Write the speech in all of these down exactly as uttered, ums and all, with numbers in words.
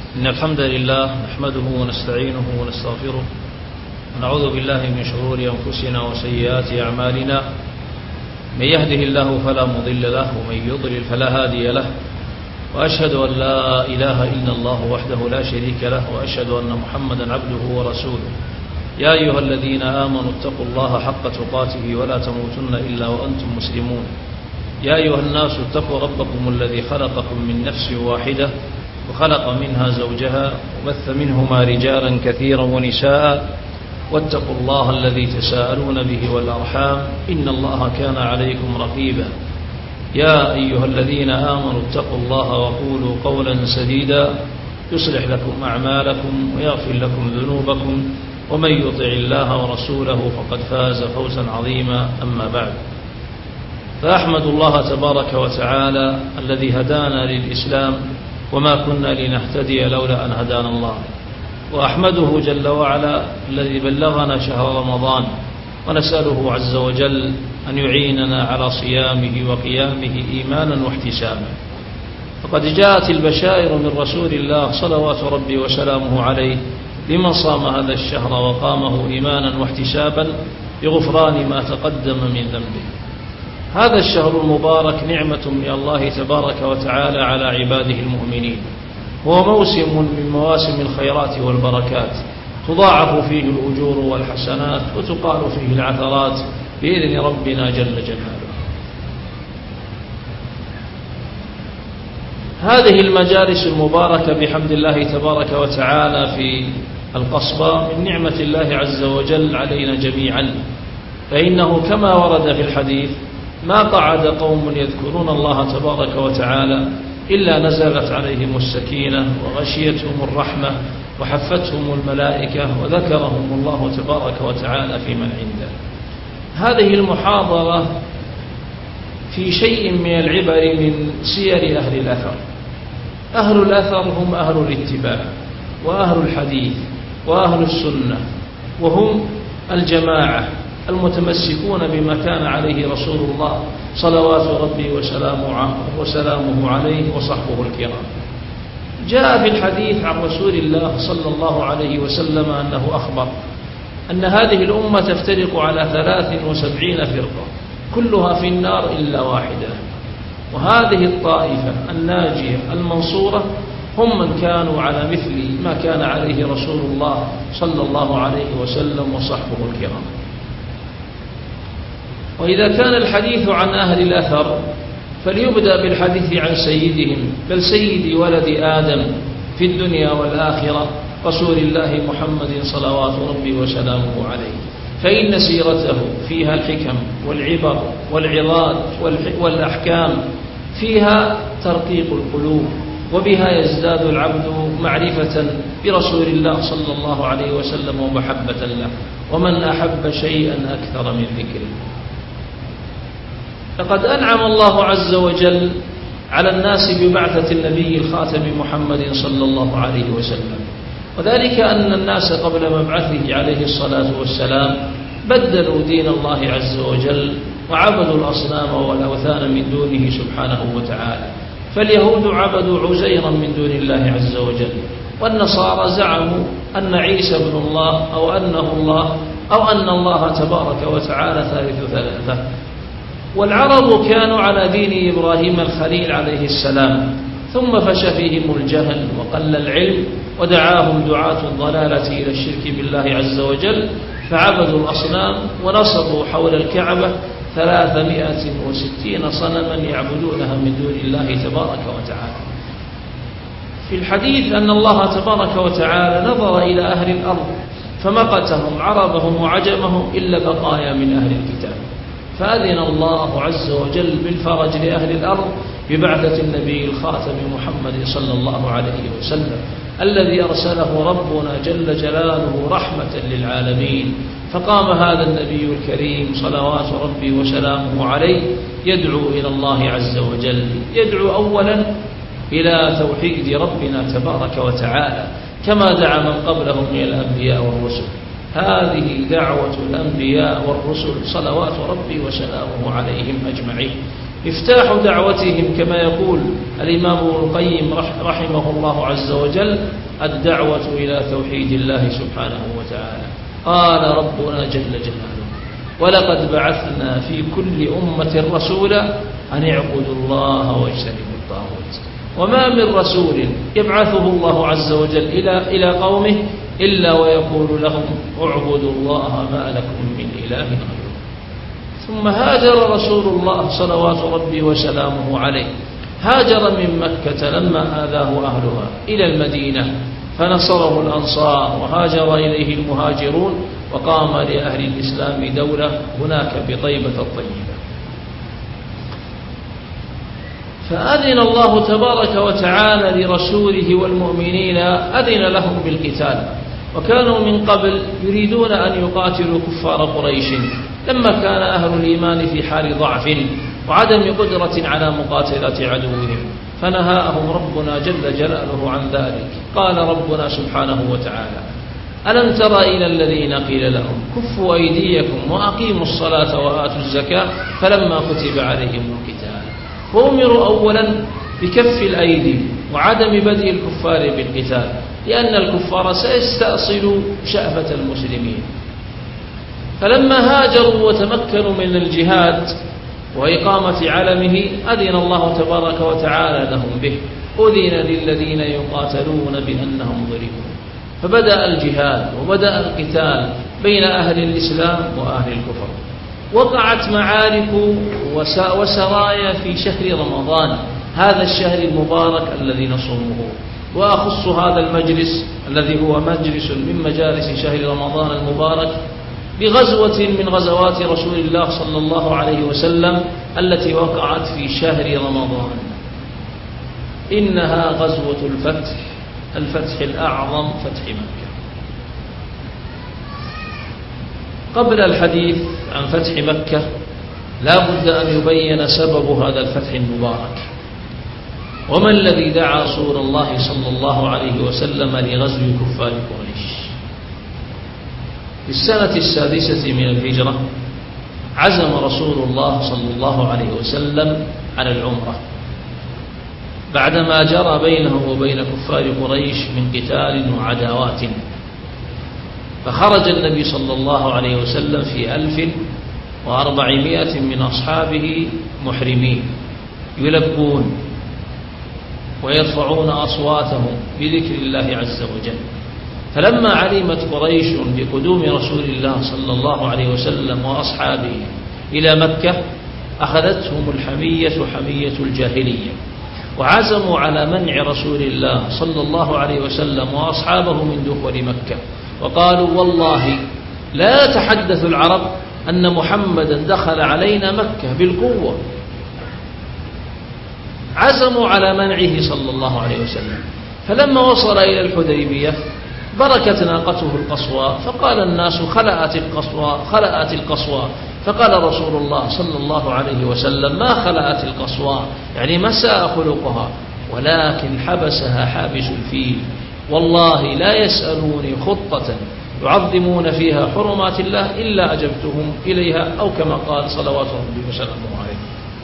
إن الحمد لله نحمده ونستعينه ونستغفره ونعوذ بالله من شرور أنفسنا وسيئات أعمالنا. من يهده الله فلا مضل له ومن يضلل فلا هادي له، وأشهد أن لا إله إلا الله وحده لا شريك له، وأشهد أن محمدا عبده ورسوله. يا أيها الذين آمنوا اتقوا الله حق تقاته ولا تموتن إلا وأنتم مسلمون. يا أيها الناس اتقوا ربكم الذي خلقكم من نفس واحدة وخلق منها زوجها وبث منهما رجالا كثيرا ونساء، واتقوا الله الذي تساءلون به والأرحام إن الله كان عليكم رقيبا. يا أيها الذين آمنوا اتقوا الله وقولوا قولا سديدا يصلح لكم أعمالكم ويغفر لكم ذنوبكم، ومن يطع الله ورسوله فقد فاز فوزا عظيما. أما بعد، فأحمد الله تبارك وتعالى الذي هدانا للإسلام وما كنا لنهتدي لولا أن هدانا الله، وأحمده جل وعلا الذي بلغنا شهر رمضان، ونسأله عز وجل أن يعيننا على صيامه وقيامه إيمانا واحتسابا. فقد جاءت البشائر من رسول الله صلوات ربي وسلامه عليه لمن صام هذا الشهر وقامه إيمانا واحتسابا بغفران ما تقدم من ذنبه. هذا الشهر المبارك نعمة من الله تبارك وتعالى على عباده المؤمنين، هو موسم من مواسم الخيرات والبركات، تضاعف فيه الأجور والحسنات وتقال فيه العثرات بإذن ربنا جل جلاله. هذه المجالس المباركة بحمد الله تبارك وتعالى في القصبة من نعمة الله عز وجل علينا جميعا، فإنه كما ورد في الحديث: ما قعد قوم يذكرون الله تبارك وتعالى إلا نزلت عليهم السكينة وغشيتهم الرحمة وحفتهم الملائكة وذكرهم الله تبارك وتعالى في من عنده. هذه المحاضرة في شيء من العبر من سير أهل الأثر. أهل الأثر هم أهل الاتباع وأهل الحديث وأهل السنة، وهم الجماعة المتمسكون بما كان عليه رسول الله صلوات ربي وسلامه, وسلامه عليه وصحبه الكرام. جاء في الحديث عن رسول الله صلى الله عليه وسلم أنه أخبر أن هذه الأمة تفترق على ثلاث وسبعين فرقة كلها في النار إلا واحدة، وهذه الطائفة الناجية المنصورة هم من كانوا على مثل ما كان عليه رسول الله صلى الله عليه وسلم وصحبه الكرام. وإذا كان الحديث عن أهل الأثر فليبدأ بالحديث عن سيدهم، بل سيد ولد آدم في الدنيا والآخرة، رسول الله محمد صلوات ربي وسلامه عليه، فإن سيرته فيها الحكم والعبر والعظات والأحكام، فيها ترقيق القلوب، وبها يزداد العبد معرفة برسول الله صلى الله عليه وسلم ومحبة له، ومن أحب شيئا أكثر من ذكره. لقد أنعم الله عز وجل على الناس ببعثة النبي الخاتم محمد صلى الله عليه وسلم، وذلك أن الناس قبل مبعثه عليه الصلاة والسلام بدلوا دين الله عز وجل وعبدوا الأصنام والأوثان من دونه سبحانه وتعالى. فاليهود عبدوا عزيرا من دون الله عز وجل، والنصارى زعموا أن عيسى ابن الله أو أنه الله أو أن الله تبارك وتعالى ثالث ثلاثة. والعرب كانوا على دين إبراهيم الخليل عليه السلام، ثم فشى فيهم الجهل وقل العلم، ودعاهم دعاة الضلالة إلى الشرك بالله عز وجل، فعبدوا الأصنام ونصبوا حول الكعبة ثلاثمائة وستين صنما يعبدونها من دون الله تبارك وتعالى. في الحديث أن الله تبارك وتعالى نظر إلى أهل الأرض فمقتهم عربهم وعجمهم إلا بقايا من أهل الكتاب، فأذن الله عز وجل بالفرج لأهل الأرض ببعثة النبي الخاتم محمد صلى الله عليه وسلم، الذي أرسله ربنا جل جلاله رحمة للعالمين. فقام هذا النبي الكريم صلوات ربي وسلامه عليه يدعو إلى الله عز وجل، يدعو أولا إلى توحيد ربنا تبارك وتعالى كما دعا من قبلهم من الأنبياء والرسل. هذه دعوة الأنبياء والرسل صلوات ربي وسلامه عليهم أجمعين. مفتاح دعوتهم كما يقول الإمام ابن القيم رحمه الله عز وجل الدعوة إلى توحيد الله سبحانه وتعالى. قال ربنا جل جلاله: ولقد بعثنا في كل أمة رسولا أن اعبدوا الله واجتنبوا الطاغوت. وما من رسول يبعثه الله عز وجل إلى إلى قومه إلا ويقول لهم: اعبدوا الله ما لكم من إله غيره. ثم هاجر رسول الله صلوات ربي وسلامه عليه، هاجر من مكة لما آذاه أهلها إلى المدينة فنصره الأنصار، وهاجر إليه المهاجرون، وقام لأهل الإسلام دولة هناك بطيبة الطيبة. فأذن الله تبارك وتعالى لرسوله والمؤمنين، أذن لهم بالقتال، وكانوا من قبل يريدون أن يقاتلوا كفار قريش لما كان أهل الإيمان في حال ضعف وعدم قدرة على مقاتلة عدوهم، فنهاهم ربنا جل جلاله عن ذلك. قال ربنا سبحانه وتعالى: ألم تر إلى الذين قيل لهم كفوا أيديكم وأقيموا الصلاة وآتوا الزكاة فلما كتب عليهم القتال. وأمروا أولا بكف الأيدي وعدم بدء الكفار بالقتال، لأن الكفار سيستأصلوا شأفة المسلمين. فلما هاجروا وتمكنوا من الجهاد وإقامة علمه أذن الله تبارك وتعالى لهم به، أذن للذين يقاتلون بأنهم ظلموا. فبدأ الجهاد وبدأ القتال بين أهل الإسلام وأهل الكفر. وقعت معارك وسرايا في شهر رمضان، هذا الشهر المبارك الذي نصومه. وأخص هذا المجلس الذي هو مجلس من مجالس شهر رمضان المبارك بغزوة من غزوات رسول الله صلى الله عليه وسلم التي وقعت في شهر رمضان، إنها غزوة الفتح، الفتح الأعظم، فتح مكة. قبل الحديث عن فتح مكة لا بد أن يبين سبب هذا الفتح المبارك، وما الذي دعا رسول الله صلى الله عليه وسلم لغزو كفار قريش. في السنة السادسة من الهجرة عزم رسول الله صلى الله عليه وسلم على العمرة بعدما جرى بينه وبين كفار قريش من قتال وعداوات. فخرج النبي صلى الله عليه وسلم في ألف وأربعمائة من أصحابه محرمين يلبون ويرفعون أصواتهم بذكر الله عز وجل. فلما علمت قريش بقدوم رسول الله صلى الله عليه وسلم وأصحابه إلى مكة أخذتهم الحمية حمية الجاهلية، وعزموا على منع رسول الله صلى الله عليه وسلم وأصحابه من دخول مكة، وقالوا: والله لا يتحدث العرب أن محمدا دخل علينا مكة بالقوة. عزموا على منعه صلى الله عليه وسلم. فلما وصل إلى الحديبية بركت ناقته القصوى، فقال الناس: خلأت القصوى خلأت القصوى. فقال رسول الله صلى الله عليه وسلم: ما خلأت القصوى، يعني مساء خلقها، ولكن حبسها حابس الفيل. والله لا يسألوني خطة يعظمون فيها حرمات الله إلا أجبتهم إليها، أو كما قال صلوات ربي وسلامه عليه.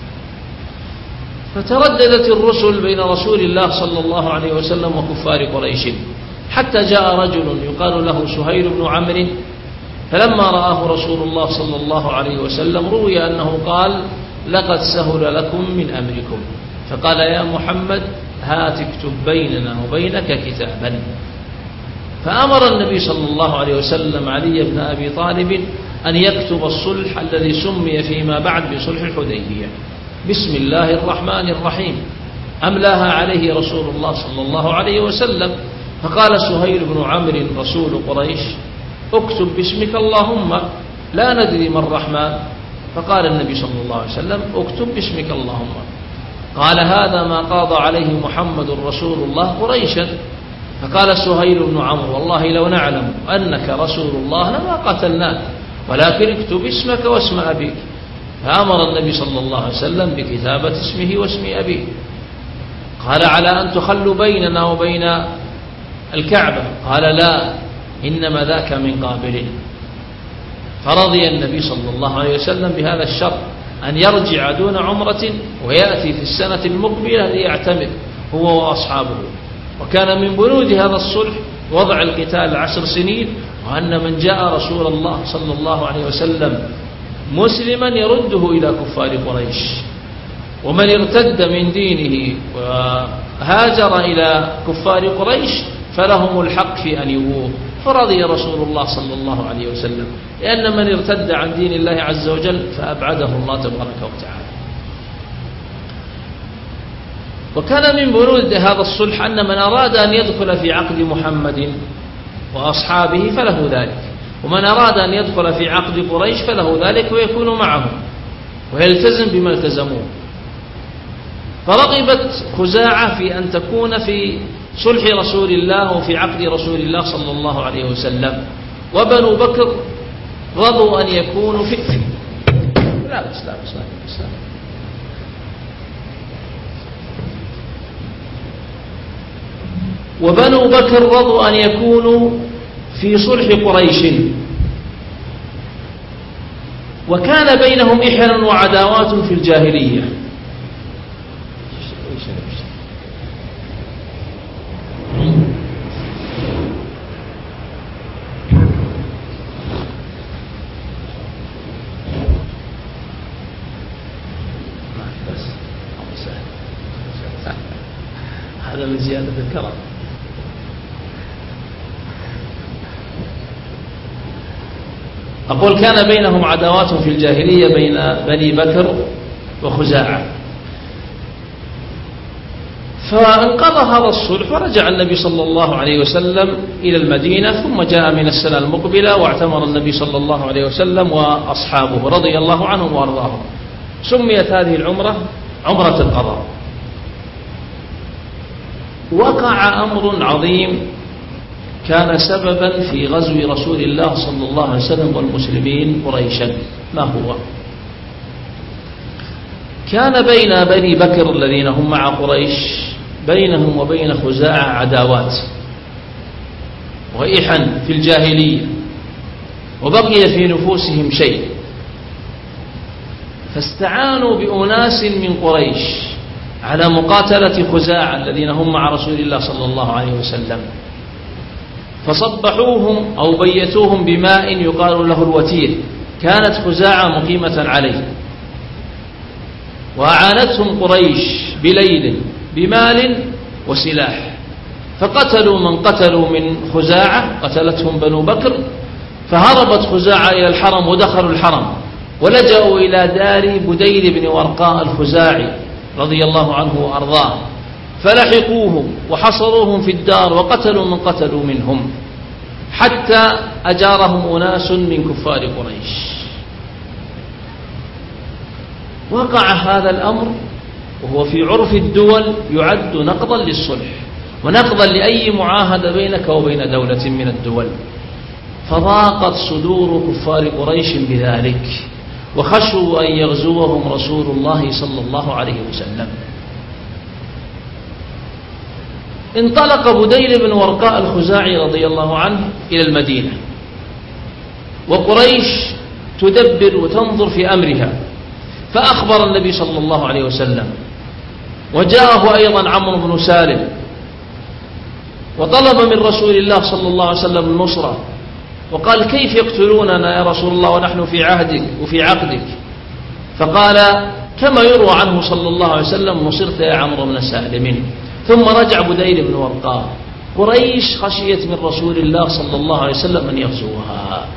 فترددت الرسل بين رسول الله صلى الله عليه وسلم وكفار قريش، حتى جاء رجل يقال له سهيل بن عمرو، فلما رآه رسول الله صلى الله عليه وسلم روي أنه قال: لقد سهل لكم من أمركم. فقال: يا محمد هات اكتب بيننا وبينك كتابا. فأمر النبي صلى الله عليه وسلم علي بن أبي طالب أن يكتب الصلح الذي سمي فيما بعد بصلح الحديبية بسم الله الرحمن الرحيم، أملاها عليه رسول الله صلى الله عليه وسلم. فقال سهيل بن عمرو رسول قريش: اكتب باسمك اللهم، لا ندري ما الرحمن. فقال النبي صلى الله عليه وسلم: اكتب باسمك اللهم. قال: هذا ما قاض عليه محمد رسول الله قريشا. فقال سهيل بن عمرو: والله لو نعلم أنك رسول الله لما قتلناك، ولكن اكتب اسمك واسم أبيك. فأمر النبي صلى الله عليه وسلم بكتابة اسمه واسم أبيه. قال: على أن تخلوا بيننا وبين الكعبة؟ قال: لا، إنما ذاك من قابل. فرضي النبي صلى الله عليه وسلم بهذا الشرط أن يرجع دون عمرة ويأتي في السنة المقبلة ليعتمر هو وأصحابه. وكان من بنود هذا الصلح وضع القتال عشر سنين، وأن من جاء رسول الله صلى الله عليه وسلم مسلما يرده إلى كفار قريش، ومن ارتد من دينه وهاجر إلى كفار قريش فلهم الحق في أن يؤوه، فرضي رسول الله صلى الله عليه وسلم، لأن من ارتد عن دين الله عز وجل فأبعده الله تبارك وتعالى. وكان من بنود هذا الصلح أن من أراد أن يدخل في عقد محمد وأصحابه فله ذلك، ومن أراد أن يدخل في عقد قريش فله ذلك ويكون معهم ويلتزم بما التزموه. فرغبت خزاعة في أن تكون في صلح رسول الله وفي عقد رسول الله صلى الله عليه وسلم، وبنو بكر رضوا أن يكونوا في لا بس لا بس لا بس لا. وبنو بكر رضوا أن يكونوا في صلح قريش، وكان بينهم إحن وعداوات في الجاهلية. هذا من زيادة الكرم. أقول كان بينهم عداوات في الجاهلية بين بني بكر وخزاعة، فانقضى هذا الصلح ورجع النبي صلى الله عليه وسلم إلى المدينة، ثم جاء من السنة المقبلة واعتمر النبي صلى الله عليه وسلم وأصحابه رضي الله عنهم وأرضاهم. سميت هذه العمرة عمرة القضاء. وقع أمر عظيم كان سببا في غزو رسول الله صلى الله عليه وسلم والمسلمين قريشا. ما هو؟ كان بين بني بكر الذين هم مع قريش بينهم وبين خزاعة عداوات وإحن في الجاهلية، وبقي في نفوسهم شيء، فاستعانوا بأناس من قريش على مقاتلة خزاعة الذين هم مع رسول الله صلى الله عليه وسلم، فصبحوهم أو بيتوهم بماء يقال له الوتير، كانت خزاعة مقيمة عليه، وأعانتهم قريش بليل بمال وسلاح، فقتلوا من قتلوا من خزاعة، قتلتهم بنو بكر، فهربت خزاعة إلى الحرم ودخلوا الحرم ولجأوا إلى دار بديل بن ورقاء الخزاعي رضي الله عنه وأرضاه، فلحقوهم وحصروهم في الدار وقتلوا من قتلوا منهم، حتى أجارهم أناس من كفار قريش. وقع هذا الأمر وهو في عرف الدول يعد نقضا للصلح ونقضا لأي معاهدة بينك وبين دولة من الدول، فضاقت صدور كفار قريش بذلك وخشوا أن يغزوهم رسول الله صلى الله عليه وسلم. انطلق بديل بن ورقاء الخزاعي رضي الله عنه إلى المدينة، وقريش تدبر وتنظر في أمرها، فأخبر النبي صلى الله عليه وسلم، وجاءه أيضا عمرو بن سالم وطلب من رسول الله صلى الله عليه وسلم النصرة، وقال: كيف يقتلوننا يا رسول الله ونحن في عهدك وفي عقدك؟ فقال: كما يروى عنه صلى الله عليه وسلم: نصرت يا عمرو بن سالم. ثم رجع بديل بن ورقاء. قريش خشيت من رسول الله صلى الله عليه وسلم أن يغزوها،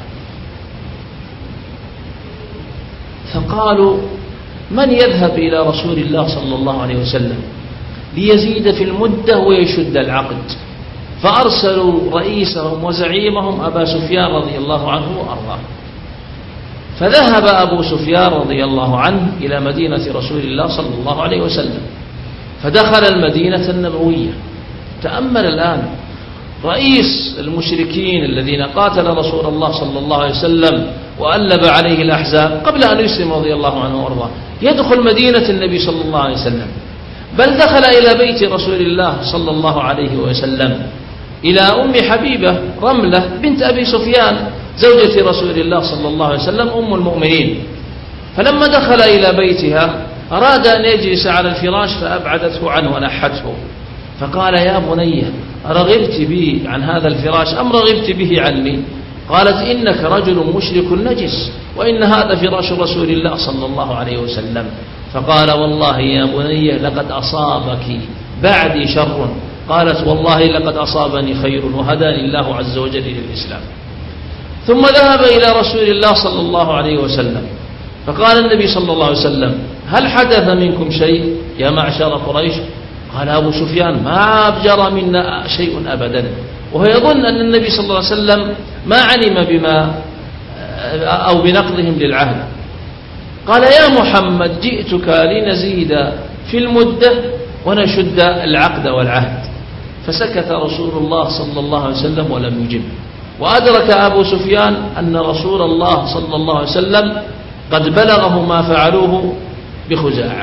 فقالوا: من يذهب إلى رسول الله صلى الله عليه وسلم ليزيد في المدة ويشد العقد؟ فأرسلوا رئيسهم وزعيمهم أبا سفيان رضي الله عنه وأرضاه. فذهب أبو سفيان رضي الله عنه إلى مدينة رسول الله صلى الله عليه وسلم، فدخل المدينة النبوية. تأمل الآن رئيس المشركين الذين قاتل رسول الله صلى الله عليه وسلم وألب عليه الأحزاب قبل أن يسلم رضي الله عنه وأرضاه، يدخل مدينة النبي صلى الله عليه وسلم، بل دخل إلى بيت رسول الله صلى الله عليه وسلم، إلى أم حبيبة رملة بنت أبي سفيان زوجة رسول الله صلى الله عليه وسلم أم المؤمنين، فلما دخل إلى بيتها أراد أن يجلس على الفراش فأبعدته عنه ونحته، فقال يا بني أرغبت بي عن هذا الفراش أم رغبت به عني؟ قالت إنك رجل مشرك نجس وإن هذا فراش رسول الله صلى الله عليه وسلم. فقال والله يا بني لقد أصابك بعدي شر. قالت والله لقد أصابني خير وهداني الله عز وجل للإسلام. ثم ذهب إلى رسول الله صلى الله عليه وسلم فقال النبي صلى الله عليه وسلم هل حدث منكم شيء يا معشر قريش؟ قال أبو سفيان ما أبجر منا شيء أبدا، وهو يظن أن النبي صلى الله عليه وسلم ما علم بما أو بنقضهم للعهد. قال يا محمد جئتك لنزيد في المدة ونشد العقد والعهد. فسكت رسول الله صلى الله عليه وسلم ولم يجب. وأدرك أبو سفيان أن رسول الله صلى الله عليه وسلم قد بلغه ما فعلوه بخزاعة،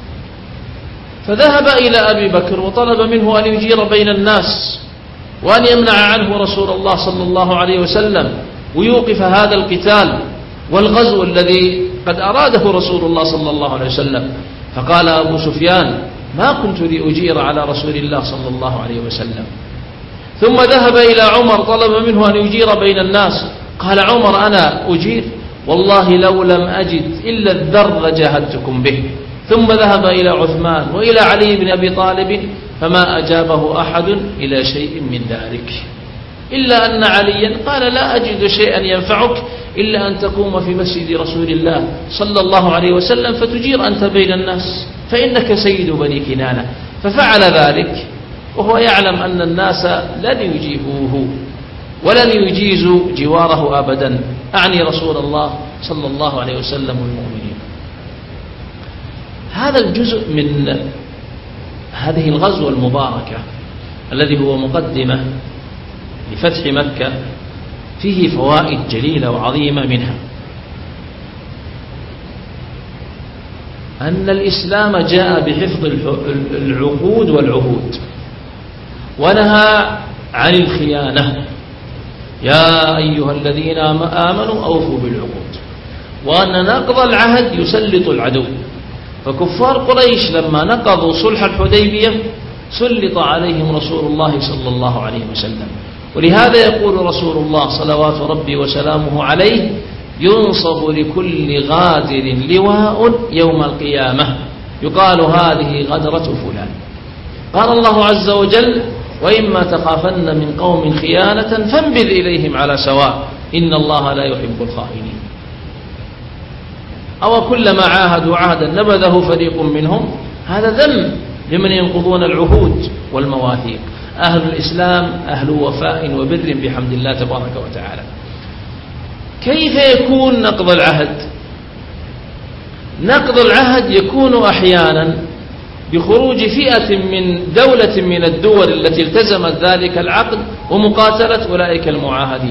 فذهب إلى أبي بكر وطلب منه أن يجير بين الناس وأن يمنع عنه رسول الله صلى الله عليه وسلم ويوقف هذا القتال والغزو الذي قد أراده رسول الله صلى الله عليه وسلم. فقال أبو سفيان ما كنت لأجير على رسول الله صلى الله عليه وسلم. ثم ذهب إلى عمر طلب منه أن يجير بين الناس. قال عمر أنا أجير والله لو لم أجد إلا الذر لجاهدتكم به. ثم ذهب إلى عثمان وإلى علي بن أبي طالب فما أجابه أحد إلى شيء من ذلك، إلا أن عليا قال لا أجد شيئا ينفعك إلا أن تقوم في مسجد رسول الله صلى الله عليه وسلم فتجير أنت بين الناس فإنك سيد بني كنانة. ففعل ذلك وهو يعلم أن الناس لن يجيبوه ولن يجيزوا جواره أبدا، أعني رسول الله صلى الله عليه وسلم والمؤمنين. هذا الجزء من هذه الغزوة المباركة الذي هو مقدمة لفتح مكة فيه فوائد جليلة وعظيمة، منها أن الإسلام جاء بحفظ العقود والعهود ونهى عن الخيانة يا أيها الذين آمنوا أوفوا بالعقود، وأن نقض العهد يسلط العدو. فكفار قريش لما نقضوا صلح الحديبية سلط عليهم رسول الله صلى الله عليه وسلم. ولهذا يقول رسول الله صلوات ربي وسلامه عليه ينصب لكل غادر لواء يوم القيامة يقال هذه غدرة فلان. قال الله عز وجل وإما تخافن من قوم خيانة فانبذ إليهم على سواء إن الله لا يحب الخائنين. أو كلما عاهدوا عهدا نبذه فريق منهم، هذا ذم لمن ينقضون العهود والمواثيق. أهل الإسلام أهل وفاء وبر بحمد الله تبارك وتعالى. كيف يكون نقض العهد؟ نقض العهد يكون أحيانا بخروج فئة من دولة من الدول التي التزمت ذلك العقد ومقاتلة أولئك المعاهدين.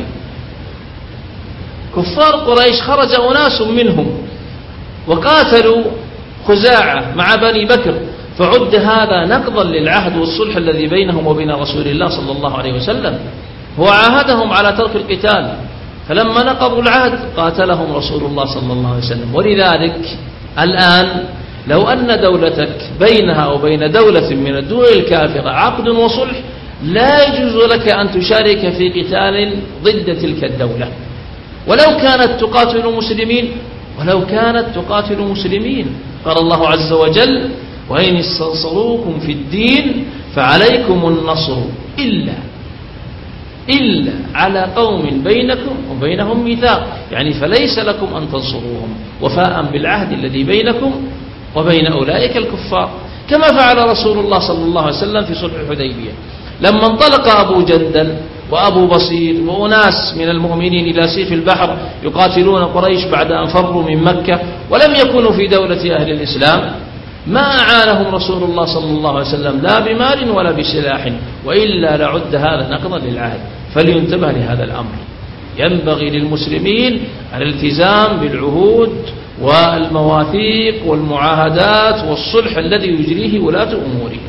كفار قريش خرج أناس منهم وقاتلوا خزاعة مع بني بكر، فعد هذا نقضا للعهد والصلح الذي بينهم وبين رسول الله صلى الله عليه وسلم. هو عاهدهم على ترك القتال، فلما نقضوا العهد قاتلهم رسول الله صلى الله عليه وسلم. ولذلك الآن لو أن دولتك بينها وبين دولة من الدول الكافرة عقد وصلح لا يجوز لك أن تشارك في قتال ضد تلك الدولة ولو كانت تقاتل مسلمين ولو كانت تقاتل مسلمين. قال الله عز وجل وإن استنصروكم في الدين فعليكم النصر إلا إلا على قوم بينكم وبينهم ميثاق، يعني فليس لكم أن تنصروهم وفاء بالعهد الذي بينكم وبين أولئك الكفار، كما فعل رسول الله صلى الله عليه وسلم في صلح الحديبية لما انطلق أبو جندل وأبو بصير وأناس من المؤمنين إلى سيف البحر يقاتلون قريش بعد أن فروا من مكة ولم يكونوا في دولة أهل الإسلام. ما أعانهم رسول الله صلى الله عليه وسلم لا بمال ولا بسلاح، وإلا لعد هذا نقضا للعهد. فلينتبه لهذا الأمر. ينبغي للمسلمين الالتزام بالعهود والمواثيق والمعاهدات والصلح الذي يجريه ولاة أموره.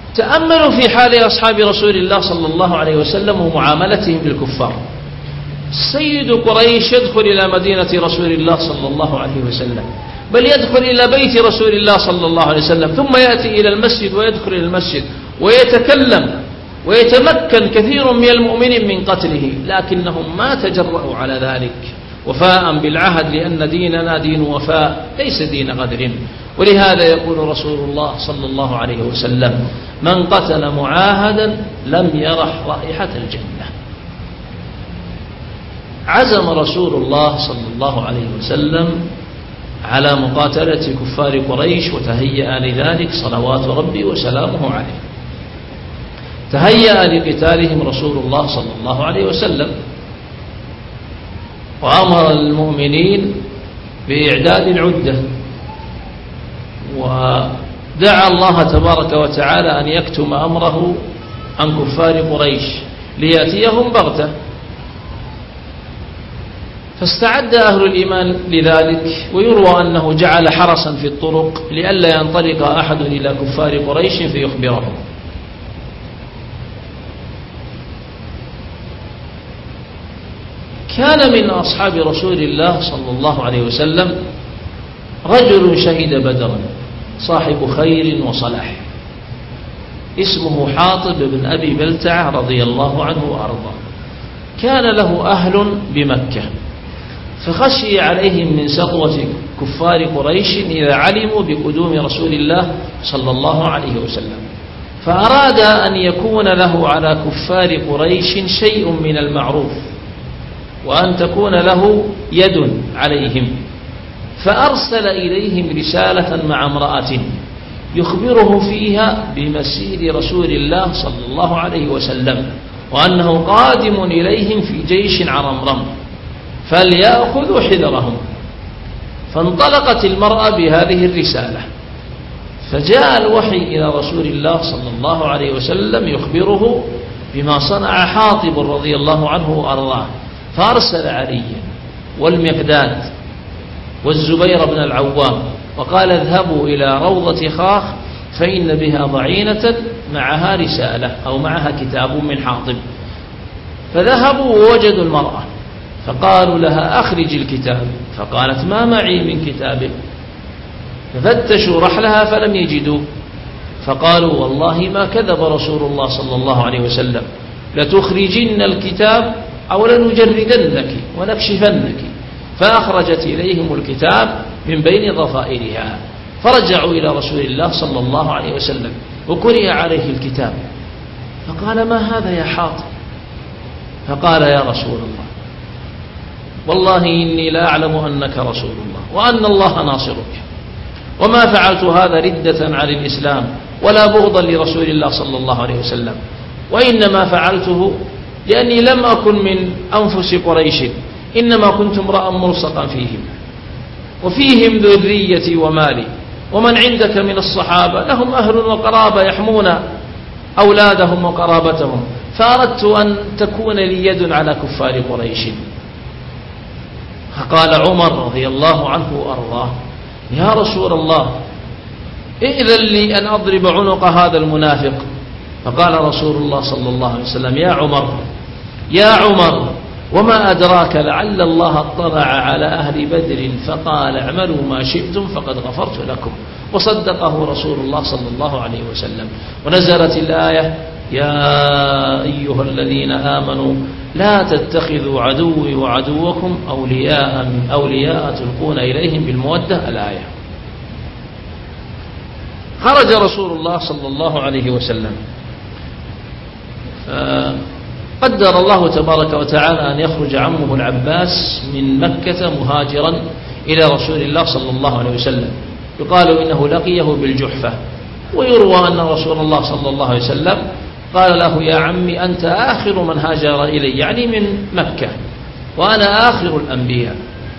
تأملوا في حال أصحاب رسول الله صلى الله عليه وسلم ومعاملتهم للكفار. سيد قريش يدخل إلى مدينة رسول الله صلى الله عليه وسلم، بل يدخل إلى بيت رسول الله صلى الله عليه وسلم، ثم يأتي إلى المسجد ويدخل إلى المسجد ويتكلم ويتمكن كثير من المؤمنين من قتله، لكنهم ما تجرؤوا على ذلك وفاء بالعهد، لأن ديننا دين وفاء ليس دين غدر. ولهذا يقول رسول الله صلى الله عليه وسلم: من قتل معاهدا لم يرح رائحة الجنة. عزم رسول الله صلى الله عليه وسلم على مقاتلة كفار قريش، وتهيأ لذلك صلوات ربي وسلامه عليه. تهيأ لقتالهم رسول الله صلى الله عليه وسلم، وأمر المؤمنين بإعداد العدة، ودعا الله تبارك وتعالى أن يكتم أمره عن كفار قريش ليأتيهم بغتة. فاستعد أهل الإيمان لذلك، ويروى أنه جعل حرسا في الطرق لئلا ينطلق أحد إلى كفار قريش فيخبرهم. كان من أصحاب رسول الله صلى الله عليه وسلم رجل شهد بدرا صاحب خير وصلاح، اسمه حاطب بن أبي بلتعة رضي الله عنه وأرضاه. كان له أهل بمكة، فخشي عليهم من سطوة كفار قريش إذا علموا بقدوم رسول الله صلى الله عليه وسلم، فأراد أن يكون له على كفار قريش شيء من المعروف، وأن تكون له يد عليهم. فأرسل إليهم رسالة مع امرأة يخبره فيها بمسير رسول الله صلى الله عليه وسلم، وأنه قادم إليهم في جيش عرمرم، فليأخذوا حذرهم. فانطلقت المرأة بهذه الرسالة، فجاء الوحي إلى رسول الله صلى الله عليه وسلم يخبره بما صنع حاطب رضي الله عنه وأرضاه، فأرسل عليا والمقداد والزبير بن العوام وقال: اذهبوا إلى روضة خاخ فإن بها ضعينة معها رسالة أو معها كتاب من حاطب. فذهبوا ووجدوا المرأة، فقالوا لها: أخرج الكتاب. فقالت: ما معي من كتاب. ففتشوا رحلها فلم يجدوا، فقالوا: والله ما كذب رسول الله صلى الله عليه وسلم، لتخرجن الكتاب أو لنجردنك ونكشفنك. فأخرجت إليهم الكتاب من بين ضفائرها، فرجعوا إلى رسول الله صلى الله عليه وسلم وقرئ عليه الكتاب، فقال: ما هذا يا حاطب؟ فقال: يا رسول الله، والله إني لا أعلم أنك رسول الله وأن الله ناصرك، وما فعلت هذا ردة عن الإسلام ولا بغضا لرسول الله صلى الله عليه وسلم، وإنما فعلته لأني لم أكن من أنفس قريش، إنما كنت امرأ ملصقا فيهم وفيهم ذريتي ومالي، ومن عندك من الصحابة لهم أهل وقرابة يحمون أولادهم وقرابتهم، فأردت أن تكون لي يد على كفار قريش. فقال عمر رضي الله عنه وأرضاه: يا رسول الله، ائذن لي أن أضرب عنق هذا المنافق. فقال رسول الله صلى الله عليه وسلم: يا عمر يا عمر، وما أدراك لعل الله اطلع على أهل بدر فقال: اعملوا ما شئتم فقد غفرت لكم. وصدقه رسول الله صلى الله عليه وسلم. ونزلت الآية: يا أيها الذين آمنوا لا تتخذوا عدوي وعدوكم أولياء من أولياء تلقون إليهم بالمودة. الآية. خرج رسول الله صلى الله عليه وسلم، قدر الله تبارك وتعالى أن يخرج عمه العباس من مكة مهاجرا إلى رسول الله صلى الله عليه وسلم، يقال إنه لقيه بالجحفة. ويروى أن رسول الله صلى الله عليه وسلم قال له: يا عمي، أنت آخر من هاجر إلي، يعني من مكة، وأنا آخر الأنبياء.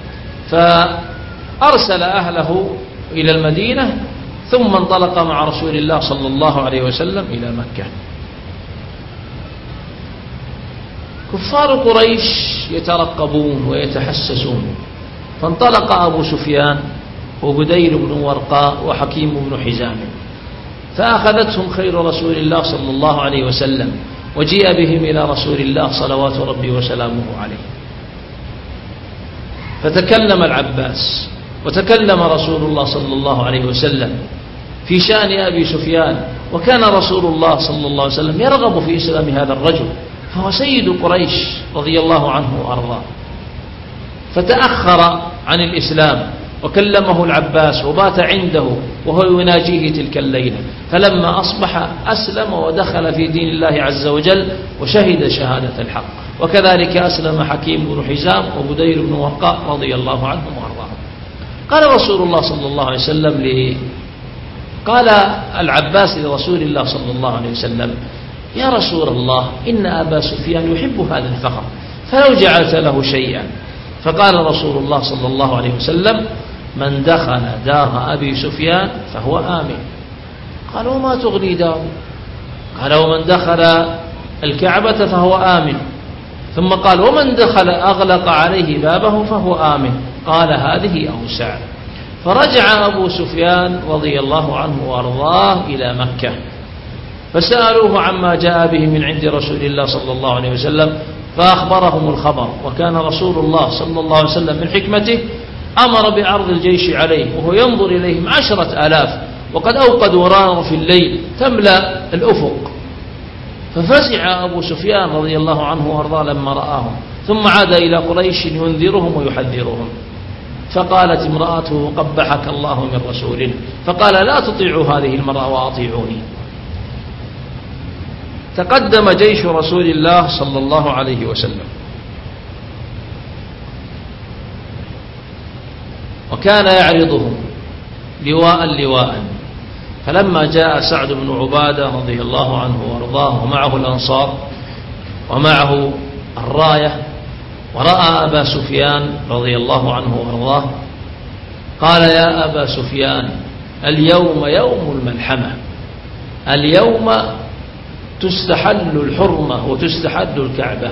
فأرسل أهله إلى المدينة، ثم انطلق مع رسول الله صلى الله عليه وسلم إلى مكة. كفار قريش يترقبون ويتحسسون، فانطلق أبو سفيان وبديل بن ورقاء وحكيم بن حزام، فأخذتهم خير رسول الله صلى الله عليه وسلم، وجيء بهم إلى رسول الله صلوات ربي وسلامه عليه. فتكلم العباس وتكلم رسول الله صلى الله عليه وسلم في شأن أبي سفيان، وكان رسول الله صلى الله عليه وسلم يرغب في إسلام هذا الرجل، فهو سيد قريش رضي الله عنه وأرضاه. فتأخر عن الإسلام وكلمه العباس وبات عنده وهو يناجيه تلك الليلة، فلما أصبح أسلم ودخل في دين الله عز وجل وشهد شهادة الحق. وكذلك أسلم حكيم بن حزام وبدير بن ورقاء رضي الله عنهم وأرضاهم. قال رسول الله صلى الله عليه وسلم لي قال العباس لرسول الله صلى الله عليه وسلم: يا رسول الله، إن أبا سفيان يحب هذا الفخر، فلو جعلت له شيئا. فقال رسول الله صلى الله عليه وسلم: من دخل دار أبي سفيان فهو آمن. قال: وما تغني داره؟ قال: ومن دخل الكعبة فهو آمن. ثم قال: ومن دخل أغلق عليه بابه فهو آمن. قال: هذه أوسع. فرجع أبو سفيان رضي الله عنه وأرضاه إلى مكة، فسألوه عما جاء به من عند رسول الله صلى الله عليه وسلم، فأخبرهم الخبر. وكان رسول الله صلى الله عليه وسلم من حكمته أمر بعرض الجيش عليه وهو ينظر إليهم عشرة آلاف، وقد أوقدوا نارا في الليل تملأ الأفق. ففزع أبو سفيان رضي الله عنه وأرضاه لما رآهم، ثم عاد إلى قريش ينذرهم ويحذرهم. فقالت امرأته: قبحك الله من رسوله. فقال: لا تطيعوا هذه المرأة وأطيعوني. تقدم جيش رسول الله صلى الله عليه وسلم، وكان يعرضهم لواء لواء. فلما جاء سعد بن عبادة رضي الله عنه وارضاه ومعه الأنصار ومعه الراية، ورأى أبا سفيان رضي الله عنه وارضاه، قال: يا أبا سفيان، اليوم يوم الملحمة، اليوم تستحل الحرمة وتستحل الكعبة.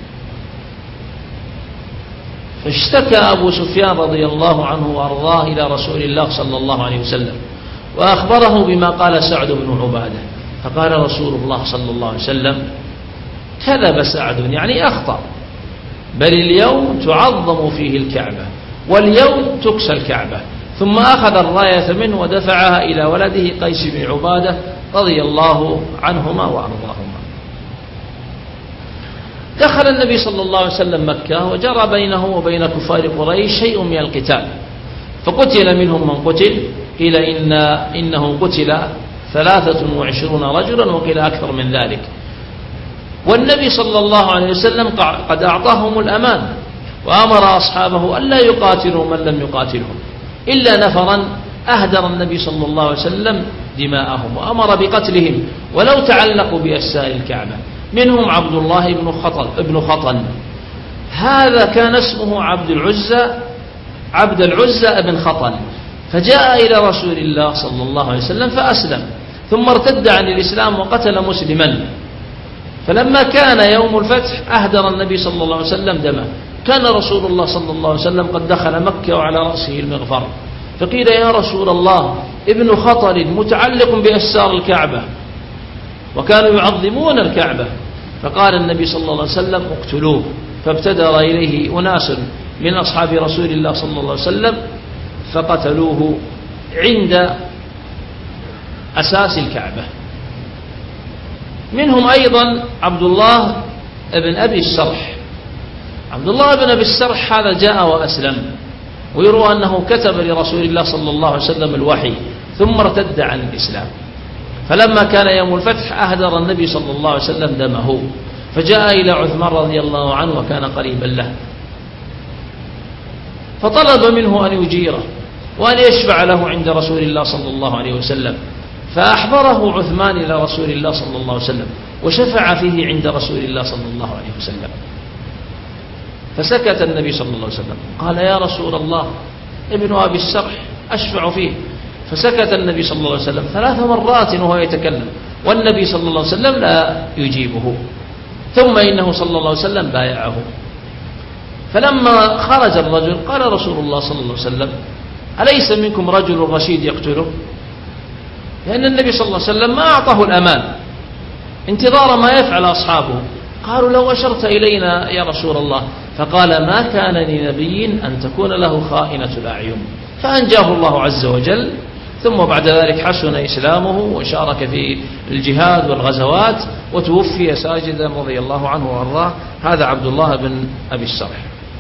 فاشتكى أبو سفيان رضي الله عنه وأرضاه إلى رسول الله صلى الله عليه وسلم، وأخبره بما قال سعد بن عبادة. فقال رسول الله صلى الله عليه وسلم: كذب سعد، يعني أخطأ، بل اليوم تعظم فيه الكعبة، واليوم تكسى الكعبة. ثم أخذ الراية منه ودفعها إلى ولده قيس بن عبادة رضي الله عنهما وأرضاهما. دخل النبي صلى الله عليه وسلم مكة، وجرى بينه وبين كفار قريش شيء من القتال، فقتل منهم من قتل، قيل إن إنه قتل ثلاثة وعشرون رجلا، وقيل أكثر من ذلك. والنبي صلى الله عليه وسلم قد أعطاهم الأمان، وأمر أصحابه ألا يقاتلوا من لم يقاتلهم، إلا نفرا أهدر النبي صلى الله عليه وسلم دماءهم وأمر بقتلهم ولو تعلقوا بأسار الكعبة. منهم عبد الله بن خطل ابن خطل، هذا كان اسمه عبد العزى عبد العزى ابن خطل، فجاء إلى رسول الله صلى الله عليه وسلم فأسلم، ثم ارتد عن الإسلام وقتل مسلما. فلما كان يوم الفتح أهدر النبي صلى الله عليه وسلم دمه. كان رسول الله صلى الله عليه وسلم قد دخل مكة وعلى رأسه المغفر، فقيل: يا رسول الله، ابن خطل متعلق بأسار الكعبة، وكانوا يعظمون الكعبة. فقال النبي صلى الله عليه وسلم: اقتلوه. فابتدر إليه أناس من أصحاب رسول الله صلى الله عليه وسلم فقتلوه عند أساس الكعبة. منهم أيضا عبد الله بن أبي السرح. عبد الله بن أبي السرح هذا جاء وأسلم، ويروى أنه كتب لرسول الله صلى الله عليه وسلم الوحي، ثم ارتد عن الإسلام. فلما كان يوم الفتح أهدر النبي صلى الله عليه وسلم دمه، فجاء إلى عثمان رضي الله عنه وكان قريبا له، فطلب منه أن يجيره وأن يشفع له عند رسول الله صلى الله عليه وسلم. فأحضره عثمان إلى رسول الله صلى الله عليه وسلم، وشفع فيه عند رسول الله صلى الله عليه وسلم. فسكت النبي صلى الله عليه وسلم، قال: يا رسول الله، ابن أبي السرح أشفع فيه. فسكت النبي صلى الله عليه وسلم ثلاث مرات وهو يتكلم، والنبي صلى الله عليه وسلم لا يجيبه. ثم إنه صلى الله عليه وسلم بايعه. فلما خرج الرجل قال رسول الله صلى الله عليه وسلم: أليس منكم رجل رشيد يقتله؟ لأن النبي صلى الله عليه وسلم ما أعطاه الأمان انتظار ما يفعل أصحابه. قالوا: لو أشرت إلينا يا رسول الله فقال ما كان لنبي أن تكون له خائنة الأعين، فأنجاه الله عز وجل. ثم بعد ذلك حسن إسلامه وشارك في الجهاد والغزوات وتوفي ساجدا رضي الله عنه وأرضاه. هذا عبد الله بن أبي السرح.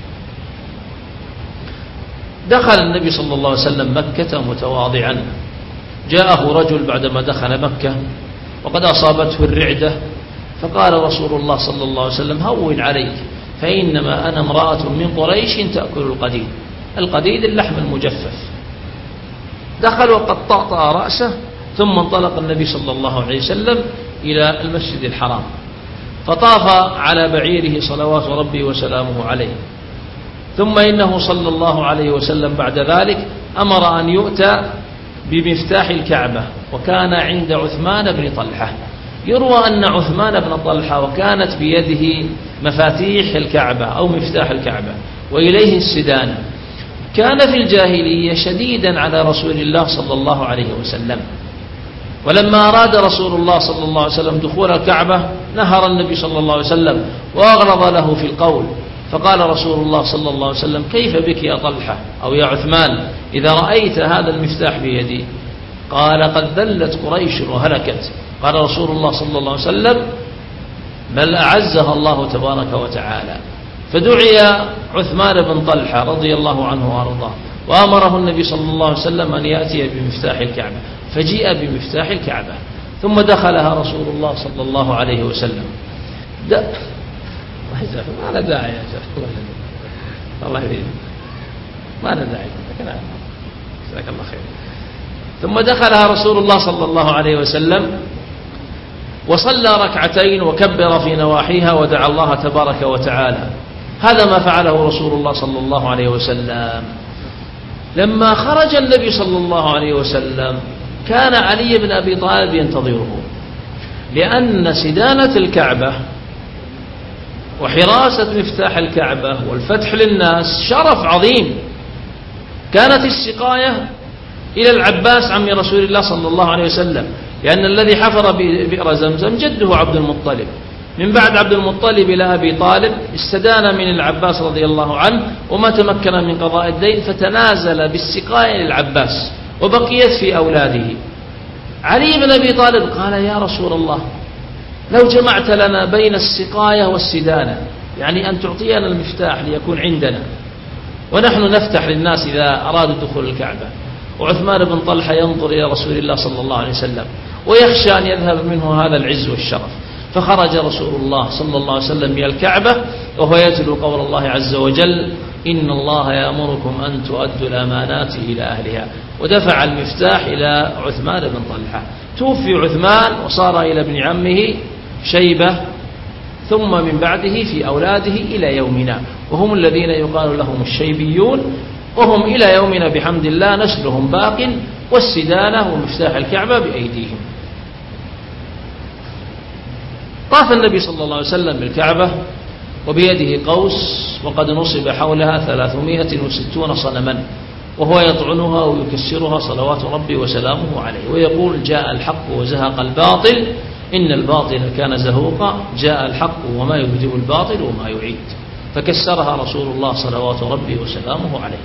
دخل النبي صلى الله عليه وسلم مكة متواضعا. جاءه رجل بعدما دخل مكة وقد أصابته الرعدة، فقال رسول الله صلى الله عليه وسلم هون عليك، فإنما أنا امرأة من قريش تأكل القديد. القديد اللحم المجفف. دخل وقد طأطأ رأسه، ثم انطلق النبي صلى الله عليه وسلم إلى المسجد الحرام، فطاف على بعيره صلوات ربي وسلامه عليه. ثم إنه صلى الله عليه وسلم بعد ذلك أمر أن يؤتى بمفتاح الكعبة، وكان عند عثمان بن طلحة. يروى أن عثمان بن طلحة وكانت بيده مفاتيح الكعبة أو مفتاح الكعبة وإليه السدانة. كان في الجاهلية شديدا على رسول الله صلى الله عليه وسلم، ولما أراد رسول الله صلى الله عليه وسلم دخول الكعبة نهر النبي صلى الله عليه وسلم وأغلظ له في القول، فقال رسول الله صلى الله عليه وسلم كيف بك يا طلحة أو يا عثمان إذا رأيت هذا المفتاح بيدي؟ قال قد ذلت قريش وهلكت. قال رسول الله صلى الله عليه وسلم بل أعزها الله تبارك وتعالى. فدعي عثمان بن طلحة رضي الله عنه وأرضاه، وأمره النبي صلى الله عليه وسلم أن يأتي بمفتاح الكعبة، فجيء بمفتاح الكعبة ثم دخلها رسول الله صلى الله عليه وسلم. ما له داعي يا شيخ، الله يهديك، ما له داعي، جزاك الله خير. ثم دخلها رسول الله صلى الله عليه وسلم وصلى ركعتين وكبر في نواحيها ودعا الله تبارك وتعالى. هذا ما فعله رسول الله صلى الله عليه وسلم. لما خرج النبي صلى الله عليه وسلم كان علي بن أبي طالب ينتظره، لأن سدانة الكعبة وحراسة مفتاح الكعبة والفتح للناس شرف عظيم. كانت السقاية إلى العباس عم رسول الله صلى الله عليه وسلم، لأن الذي حفر بئر زمزم جده عبد المطلب. من بعد عبد المطلب إلى أبي طالب استدان من العباس رضي الله عنه، وما تمكن من قضاء الدين فتنازل بالسقاية للعباس وبقيت في أولاده. علي بن أبي طالب قال يا رسول الله لو جمعت لنا بين السقاية والسدانة، يعني أن تعطينا المفتاح ليكون عندنا ونحن نفتح للناس إذا أرادوا دخول الكعبة. وعثمان بن طلحة ينظر إلى رسول الله صلى الله عليه وسلم ويخشى أن يذهب منه هذا العز والشرف، فخرج رسول الله صلى الله عليه وسلم إلى الكعبة وهو يتلو قول الله عز وجل إن الله يأمركم أن تؤدوا الأمانات إلى أهلها، ودفع المفتاح إلى عثمان بن طلحة. توفي عثمان وصار إلى ابن عمه شيبة، ثم من بعده في أولاده إلى يومنا، وهم الذين يقال لهم الشيبيون، وهم إلى يومنا بحمد الله نسلهم باق، والسدانة ومفتاح الكعبة بأيديهم. طاف النبي صلى الله عليه وسلم بالكعبة وبيده قوس، وقد نصب حولها ثلاثمائة وستون صنما، وهو يطعنها ويكسرها صلوات ربي وسلامه عليه، ويقول جاء الحق وزهق الباطل إن الباطل كان زهوقا، جاء الحق وما يبدئ الباطل وما يعيد. فكسرها رسول الله صلوات ربي وسلامه عليه.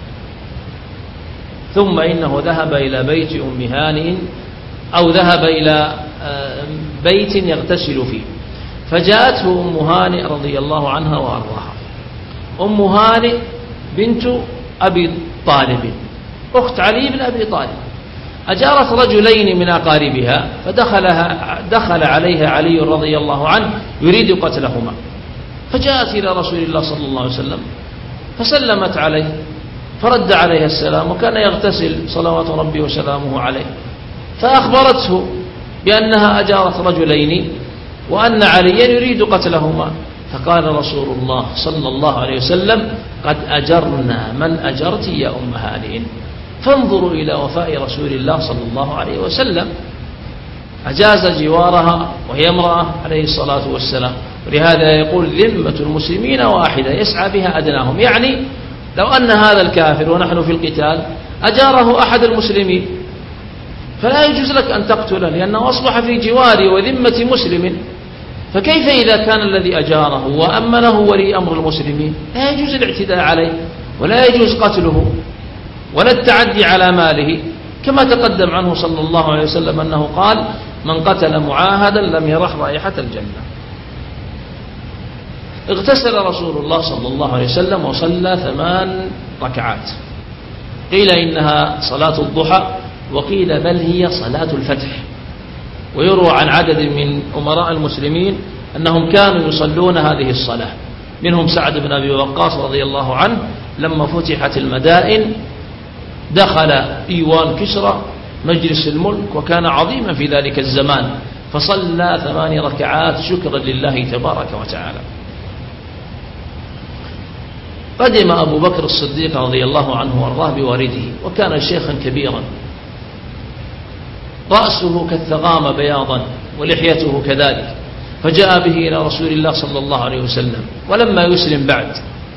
ثم إنه ذهب إلى بيت أم هانئ، أو ذهب إلى بيت يغتسل فيه، فجاءته أم هانئ رضي الله عنها وأرضاها. أم هانئ بنت أبي طالب أخت علي بن أبي طالب، أجارت رجلين من أقاربها، فدخلها دخل عليها علي رضي الله عنه يريد قتلهما، فجاءت إلى رسول الله صلى الله عليه وسلم فسلمت عليه فرد عليها السلام، وكان يغتسل صلوات ربي وسلامه عليه، فأخبرته بأنها أجارت رجلين وأن عليا يريد قتلهما، فقال رسول الله صلى الله عليه وسلم قد أجرنا من أجرت يا أم هانئ. فانظروا إلى وفاء رسول الله صلى الله عليه وسلم، أجاز جوارها وهي امرأة عليه الصلاة والسلام. ولهذا يقول ذمة المسلمين واحدة يسعى بها أدناهم، يعني لو أن هذا الكافر ونحن في القتال أجاره أحد المسلمين فلا يجوز لك أن تقتله، لأنه أصبح في جواري وذمة مسلم، فكيف إذا كان الذي أجاره وأمنه ولي أمر المسلمين؟ لا يجوز الاعتداء عليه ولا يجوز قتله ولا التعدي على ماله، كما تقدم عنه صلى الله عليه وسلم أنه قال: من قتل معاهدا لم يرح رائحة الجنة. اغتسل رسول الله صلى الله عليه وسلم وصلى ثمان ركعات، قيل إنها صلاة الضحى وقيل بل هي صلاة الفتح. ويروى عن عدد من أمراء المسلمين أنهم كانوا يصلون هذه الصلاة، منهم سعد بن أبي وقاص رضي الله عنه لما فتحت المدائن دخل إيوان كسرى مجلس الملك وكان عظيما في ذلك الزمان، فصلى ثمان ركعات شكرا لله تبارك وتعالى. قدم أبو بكر الصديق رضي الله عنه وارضاه بوارده، وكان شيخا كبيرا رأسه كالثغام بياضا ولحيته كذلك، فجاء به إلى رسول الله صلى الله عليه وسلم ولما يسلم بعد،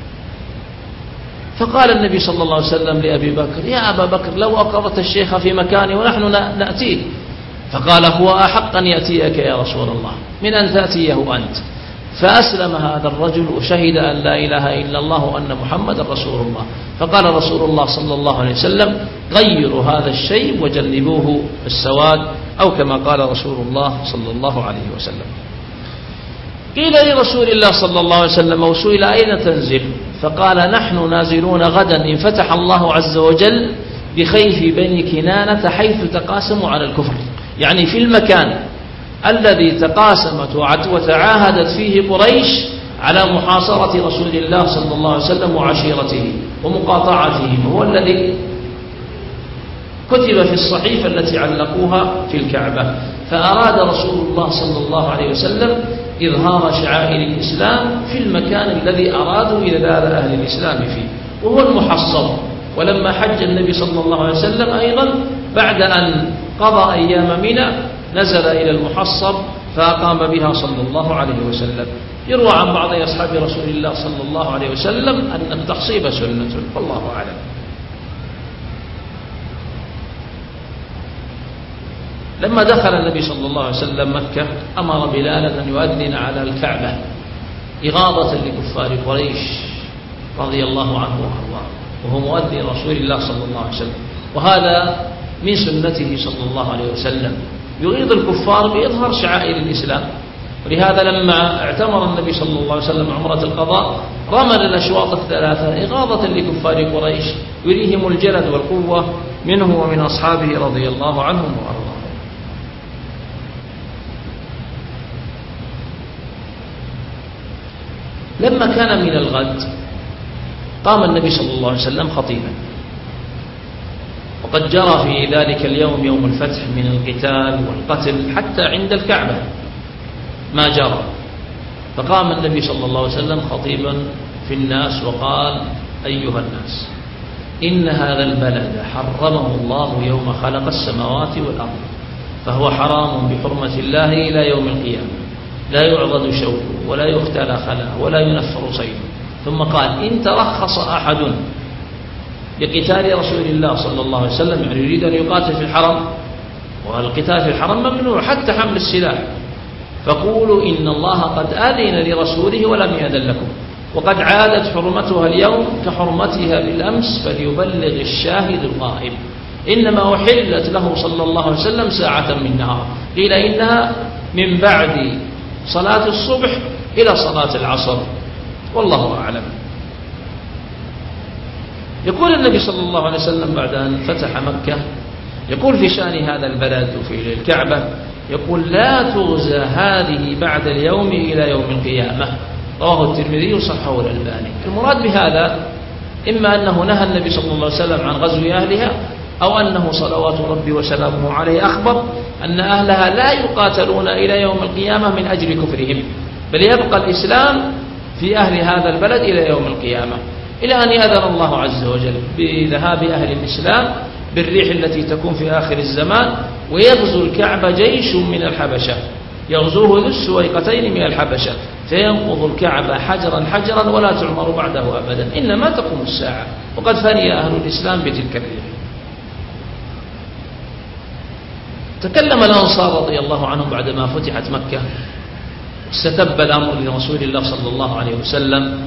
فقال النبي صلى الله عليه وسلم لأبي بكر: يا أبا بكر لو أقرت الشيخ في مكاني ونحن نأتيه. فقال: هو أحق أن يأتيك يا رسول الله من أن تأتيه أنت. فأسلم هذا الرجل وشهد أن لا إله إلا الله وأن محمد رسول الله. فقال رسول الله صلى الله عليه وسلم: غيروا هذا الشيء وجنبوه السواد، أو كما قال رسول الله صلى الله عليه وسلم. قيل لرسول الله صلى الله عليه وسلم وسئل: أين تنزل؟ فقال: نحن نازلون غدا إن فتح الله عز وجل بخيف بني كنانة حيث تقاسموا على الكفر، يعني في المكان الذي تقاسمت وتعاهدت فيه قريش على محاصرة رسول الله صلى الله عليه وسلم وعشيرته ومقاطعتهم، هو الذي كتب في الصحيفة التي علقوها في الكعبة. فأراد رسول الله صلى الله عليه وسلم إظهار شعائر الإسلام في المكان الذي أرادوا إذلال أهل الإسلام فيه، وهو المحصب. ولما حج النبي صلى الله عليه وسلم أيضا بعد أن قضى أيام منى نزل إلى المحصب فأقام بها صلى الله عليه وسلم. يروى عن بعض أصحاب رسول الله صلى الله عليه وسلم أن التحصيب سنة، والله أعلم. لما دخل النبي صلى الله عليه وسلم مكة أمر بلالا أن يؤذن على الكعبة إغاظة لكفار قريش رضي الله عنه وارضاه، وهو مؤذن رسول الله صلى الله عليه وسلم، وهذا من سنته صلى الله عليه وسلم، يغيظ الكفار بإظهار شعائر الإسلام. ولهذا لما اعتمر النبي صلى الله عليه وسلم عمرة القضاء رمل الأشواط الثلاثة إغاظة لكفار قريش يريهم الجلد والقوة منه ومن أصحابه رضي الله عنهم وأرضاهم. لما كان من الغد قام النبي صلى الله عليه وسلم خطيبا، وقد جرى في ذلك اليوم يوم الفتح من القتال والقتل حتى عند الكعبة ما جرى. فقام النبي صلى الله عليه وسلم خطيبا في الناس وقال: أيها الناس، إن هذا البلد حرمه الله يوم خلق السماوات والأرض، فهو حرام بحرمة الله إلى يوم القيامة، لا يعضد شوكه ولا يختلى خلاه ولا ينفر صيده. ثم قال: إن ترخص أحد بقتال رسول الله صلى الله عليه وسلم، يعني يريد أن يقاتل في الحرم، والقتال في الحرم ممنوع حتى حمل السلاح، فقولوا إن الله قد آذن لرسوله ولم يأذن لكم، وقد عادت حرمتها اليوم كحرمتها بالأمس، فليبلغ الشاهد الغائب. إنما أحلت له صلى الله عليه وسلم ساعة من نهار، قيل إنها من بعد صلاة الصبح إلى صلاة العصر، والله أعلم. يقول النبي صلى الله عليه وسلم بعد أن فتح مكة، يقول في شأن هذا البلد وفي الكعبة، يقول: لا تغزى هذه بعد اليوم إلى يوم القيامة. رواه الترمذي وصححه الألباني. المراد بهذا إما أنه نهى النبي صلى الله عليه وسلم عن غزو أهلها، أو أنه صلوات ربي وسلامه عليه أخبر أن أهلها لا يقاتلون إلى يوم القيامة من أجل كفرهم، بل يبقى الإسلام في أهل هذا البلد إلى يوم القيامة، إلى أن يأذن الله عز وجل بذهاب أهل الإسلام بالريح التي تكون في آخر الزمان، ويغزو الكعبة جيش من الحبشة، يغزوه ذو السويقتين من الحبشة، فينقض الكعبة حجرا حجرا ولا تعمر بعده أبدا، إنما تقوم الساعة، وقد فني أهل الإسلام بتلك الريح. تكلم الأنصار رضي الله عنهم بعدما فتحت مكة استتب الأمر لرسول الله صلى الله عليه وسلم،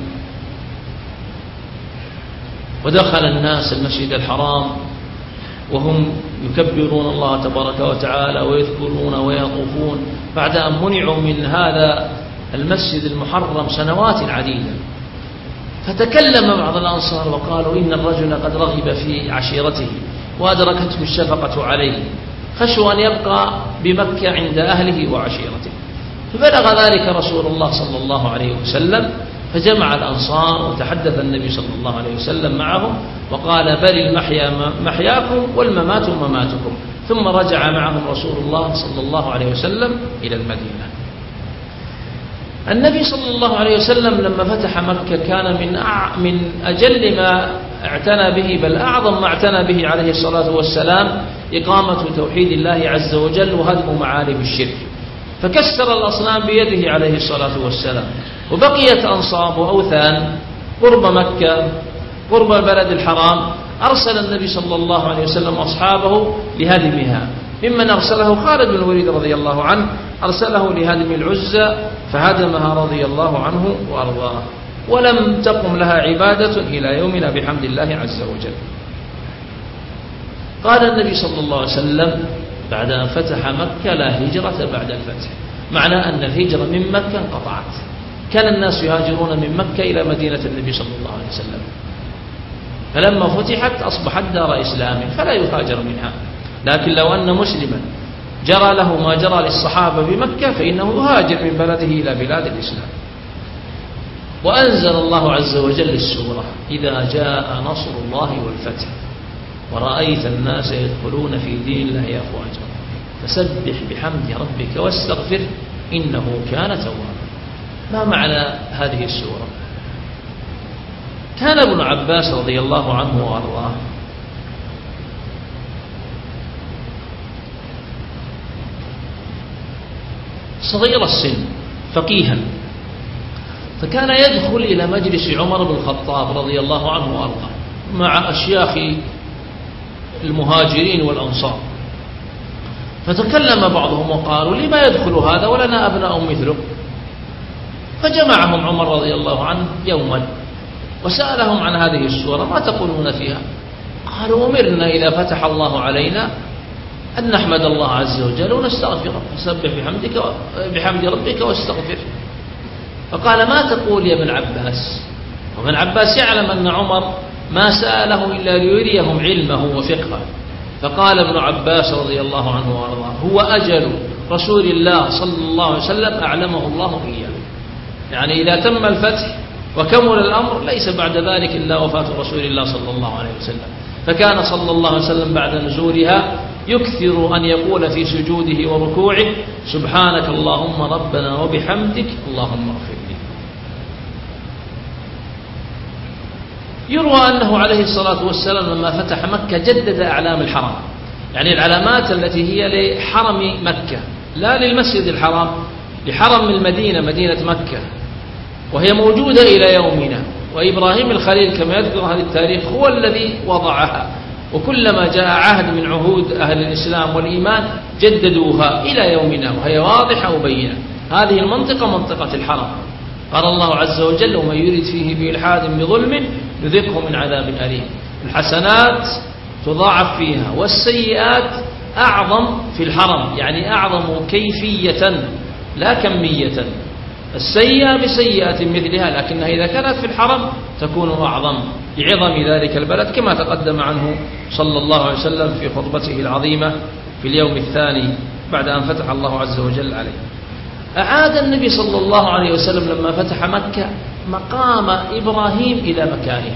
ودخل الناس المسجد الحرام وهم يكبرون الله تبارك وتعالى ويذكرون ويطوفون بعد أن منعوا من هذا المسجد المحرم سنوات عديدة. فتكلم بعض الأنصار وقالوا إن الرجل قد رغب في عشيرته وأدركته الشفقة عليه، خشوا أن يبقى بمكة عند أهله وعشيرته. فبلغ ذلك رسول الله صلى الله عليه وسلم، فجمع الأنصار وتحدث النبي صلى الله عليه وسلم معهم وقال بل المحيا محياكم والممات مماتكم، ثم رجع معهم رسول الله صلى الله عليه وسلم إلى المدينة. النبي صلى الله عليه وسلم لما فتح مكة كان من أع... من أجل ما اعتنى به، بل أعظم ما اعتنى به عليه الصلاة والسلام، إقامة توحيد الله عز وجل وهدم معالم الشرك، فكسر الأصنام بيده عليه الصلاة والسلام. وبقيت أنصاب وأوثان قرب مكة قرب البلد الحرام، أرسل النبي صلى الله عليه وسلم أصحابه لهدمها. ممن أرسله خالد بن الوليد رضي الله عنه، أرسله لهدم العزى فهدمها رضي الله عنه وأرضاه، ولم تقم لها عبادة إلى يومنا بحمد الله عز وجل. قال النبي صلى الله عليه وسلم بعد أن فتح مكة لا هجرة بعد الفتح، معنى أن الهجرة من مكة انقطعت. كان الناس يهاجرون من مكة إلى مدينة النبي صلى الله عليه وسلم، فلما فتحت أصبحت دار إسلام فلا يهاجر منها. لكن لو أن مسلما جرى له ما جرى للصحابة بمكة فإنه يهاجر من بلده إلى بلاد الإسلام. وأنزل الله عز وجل السورة إذا جاء نصر الله والفتح ورأيت الناس يدخلون في دين الله أفواجا فسبح بحمد ربك واستغفر إنه كان توابا. ما معنى هذه السورة؟ كان ابن عباس رضي الله عنه وأرضاه صغير السن فقيها، فكان يدخل إلى مجلس عمر بن الخطاب رضي الله عنه وأرضاه مع أشياخ المهاجرين والأنصار، فتكلم بعضهم وقالوا لما يدخل هذا ولنا أبناء مثله؟ فجمعهم عمر رضي الله عنه يوما وسألهم عن هذه السورة ما تقولون فيها؟ قالوا أمرنا إذا فتح الله علينا أن نحمد الله عز وجل ونستغفره، فسبح بحمدك بحمد ربك واستغفر. فقال ما تقول يا ابن عباس؟ وابن عباس يعلم أن عمر ما سأله إلا ليريهم علمه وفقهه. فقال ابن عباس رضي الله عنه وارضاه هو أجل رسول الله صلى الله عليه وسلم أعلمه الله إياه، يعني إذا تم الفتح وكمل الأمر ليس بعد ذلك إلا وفاة رسول الله صلى الله عليه وسلم. فكان صلى الله عليه وسلم بعد نزولها يكثر أن يقول في سجوده وركوعه سبحانك اللهم ربنا وبحمدك اللهم اغفر لي. يروى أنه عليه الصلاة والسلام لما فتح مكة جدد أعلام الحرم، يعني العلامات التي هي لحرم مكة لا للمسجد الحرام، لحرم المدينة مدينة مكة، وهي موجودة إلى يومنا. وإبراهيم الخليل كما يذكر هذا التاريخ هو الذي وضعها، وكلما جاء عهد من عهود أهل الإسلام والإيمان جددوها إلى يومنا وهي واضحة وبينة. هذه المنطقة منطقة الحرم. قال الله عز وجل ومن يرد فيه بإلحاد بظلم نذقه من عذاب أليم. الحسنات تضاعف فيها والسيئات أعظم في الحرم، يعني أعظم كيفية لا كمية. السيئة بسيئة مثلها، لكنها إذا كانت في الحرم تكون أعظم لعظم ذلك البلد، كما تقدم عنه صلى الله عليه وسلم في خطبته العظيمة في اليوم الثاني بعد أن فتح الله عز وجل عليه. أعاد النبي صلى الله عليه وسلم لما فتح مكة مقام إبراهيم إلى مكانه،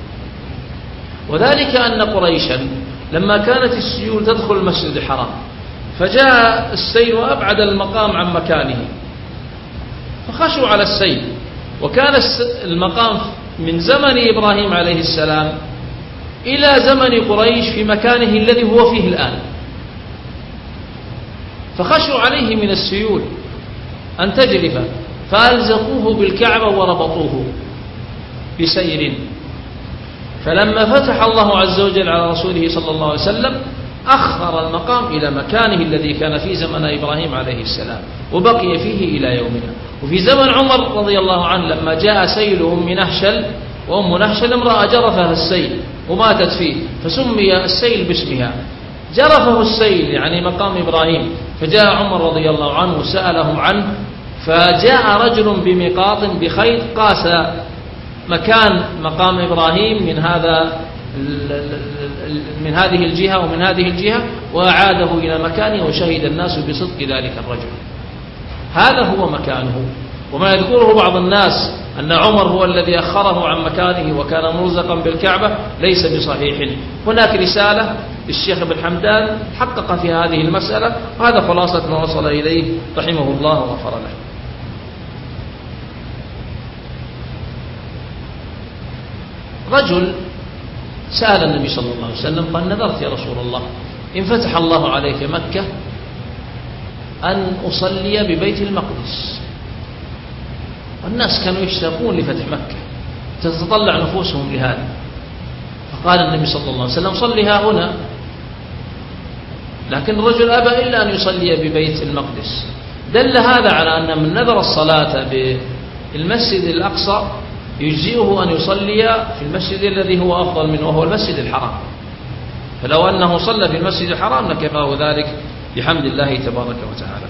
وذلك أن قريشا لما كانت السيول تدخل المسجد الحرام فجاء السيل وأبعد المقام عن مكانه فخشوا على السيل، وكان المقام من زمن إبراهيم عليه السلام إلى زمن قريش في مكانه الذي هو فيه الآن، فخشوا عليه من السيول أن تجرف فألزقوه بالكعبة وربطوه بسير. فلما فتح الله عز وجل على رسوله صلى الله عليه وسلم أخر المقام إلى مكانه الذي كان في زمن إبراهيم عليه السلام وبقي فيه إلى يومنا. وفي زمن عمر رضي الله عنه لما جاء سيل أم نهشل، وأم نهشل امرأة جرفها السيل وماتت فيه، فسمي السيل باسمها. جرفه السيل يعني مقام إبراهيم، فجاء عمر رضي الله عنه وسألهم عنه، فجاء رجل بمقاط بخيط قاس مكان مقام إبراهيم من هذا من هذه الجهة ومن هذه الجهة، وأعاده إلى مكانه، وشهد الناس بصدق ذلك الرجل. هذا هو مكانه. وما يذكره بعض الناس أن عمر هو الذي أخره عن مكانه وكان مرزقا بالكعبة ليس بصحيح. هناك رسالة للشيخ ابن حمدان حقق في هذه المسألة، وهذا خلاصة ما وصل إليه رحمه الله وغفر له. رجل سأل النبي صلى الله عليه وسلم قال: نذرت يا رسول الله إن فتح الله عليك مكة أن أصلي ببيت المقدس. والناس كانوا يشتاقون لفتح مكة، تتطلع نفوسهم لهذا. فقال النبي صلى الله عليه وسلم: صلها هنا. لكن الرجل أبى إلا أن يصلي ببيت المقدس. دل هذا على أن من نذر الصلاة بالمسجد الأقصى يجزئه أن يصلي في المسجد الذي هو أفضل منه وهو المسجد الحرام. فلو أنه صلى في المسجد الحرام لكفاه ذلك بحمد الله تبارك وتعالى.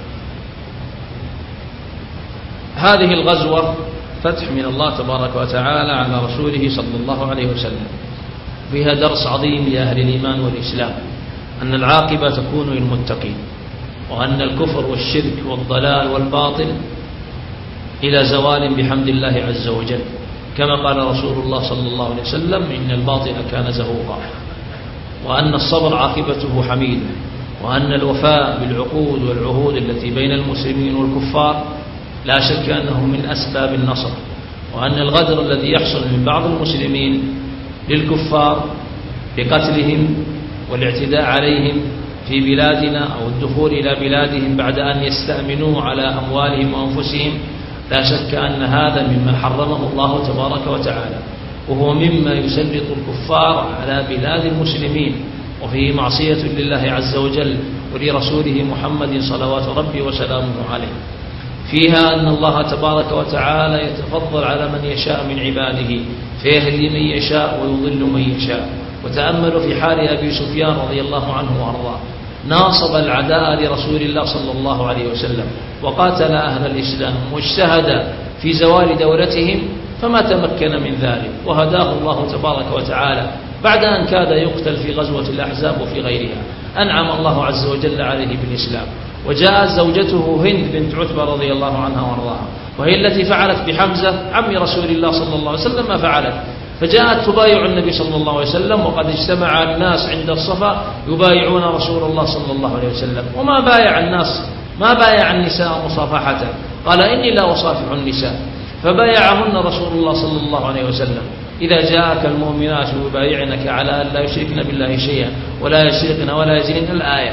هذه الغزوة فتح من الله تبارك وتعالى على رسوله صلى الله عليه وسلم، فيها درس عظيم لأهل الإيمان والإسلام، أن العاقبة تكون للمتقين، وأن الكفر والشرك والضلال والباطل إلى زوال بحمد الله عز وجل، كما قال رسول الله صلى الله عليه وسلم: إن الباطل كان زهوقا. وأن الصبر عاقبته حميدة، وأن الوفاء بالعقود والعهود التي بين المسلمين والكفار لا شك أنه من أسباب النصر، وأن الغدر الذي يحصل من بعض المسلمين للكفار بقتلهم والاعتداء عليهم في بلادنا أو الدخول إلى بلادهم بعد أن يستأمنوا على أموالهم وأنفسهم، لا شك أن هذا مما حرمه الله تبارك وتعالى، وهو مما يسلط الكفار على بلاد المسلمين، وفيه معصية لله عز وجل ولرسوله محمد صلوات ربي وسلامه عليه. فيها أن الله تبارك وتعالى يتفضل على من يشاء من عباده، فيهدي من يشاء ويضل من يشاء. وتأملوا في حال أبي سفيان رضي الله عنه وأرضاه، ناصب العداء لرسول الله صلى الله عليه وسلم، وقاتل أهل الإسلام، واجتهد في زوال دولتهم، فما تمكن من ذلك، وهداه الله تبارك وتعالى بعد أن كاد يقتل في غزوة الأحزاب وفي غيرها. أنعم الله عز وجل عليه بالإسلام. وجاءت زوجته هند بنت عتبة رضي الله عنها وارضاها، وهي التي فعلت بحمزة عم رسول الله صلى الله عليه وسلم ما فعلت، فجاءت تبايع النبي صلى الله عليه وسلم، وقد اجتمع الناس عند الصفا يبايعون رسول الله صلى الله عليه وسلم، وما بايع الناس ما بايع النساء مصافحة، قال: إني لا أصافح النساء، فبايعهن رسول الله صلى الله عليه وسلم: إذا جاءك المؤمنات يبايعنك على أن لا يشركن بالله شيئا ولا يسرقن ولا يزنين، الآية.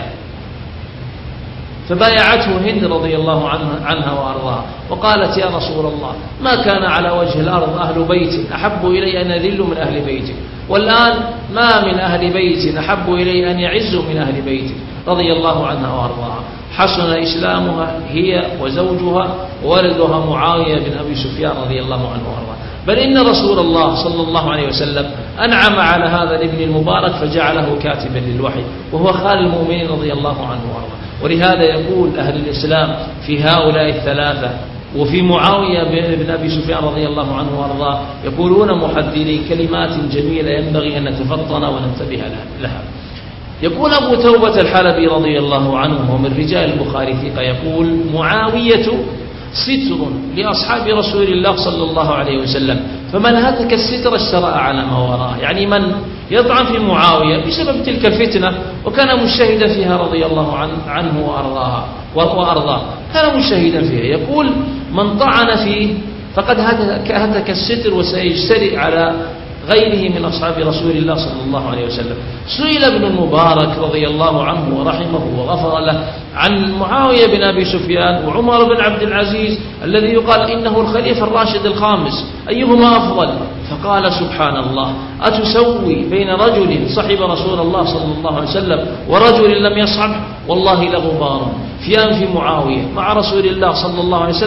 فبايعته هند رضي الله عنها وأرضاها، وقالت: يا رسول الله، ما كان على وجه الأرض أهل بيت أحب إلي أن يذلوا من أهل بيتي، والآن ما من أهل بيت أحب إلي أن يعزوا من أهل بيتي، رضي الله عنها وأرضاها. حسن إسلامها هي وزوجها وولدها معاوية بن أبي سفيان رضي الله عنه وأرضاه. بل إن رسول الله صلى الله عليه وسلم أنعم على هذا الابن المبارك فجعله كاتبا للوحي، وهو خال المؤمنين رضي الله عنه وأرضاه. ولهذا يقول أهل الإسلام في هؤلاء الثلاثة وفي معاوية بن أبي سفيان رضي الله عنه وأرضاه، يقولون محذري كلمات جميلة ينبغي أن نتفطن وننتبه لها. يقول أبو توبة الحلبي رضي الله عنه ومن رجال البخاري ثقة، يقول: معاوية ستر لأصحاب رسول الله صلى الله عليه وسلم، فمن هتك الستر اشترأ على ما وراه. يعني من يطعن في معاوية بسبب تلك الفتنة، وكان مجتهدا فيها رضي الله عنه وأرضاها وأرضاه، كان مجتهدا فيها، يقول: من طعن فيه فقد هتك الستر وسيجترئ على غيره من أصحاب رسول الله صلى الله عليه وسلم. سئل ابن المبارك رضي الله عنه ورحمه وغفر له عن معاوية بن أبي سفيان وعمر بن عبد العزيز الذي يقال إنه الخليفة الراشد الخامس، أيهما أفضل؟ فقال: سبحان الله، أتسوي بين رجل صحب رسول الله صلى الله عليه وسلم ورجل لم يصحب؟ والله لغبار في أنف معاوية مع رسول الله صلى الله عليه وسلم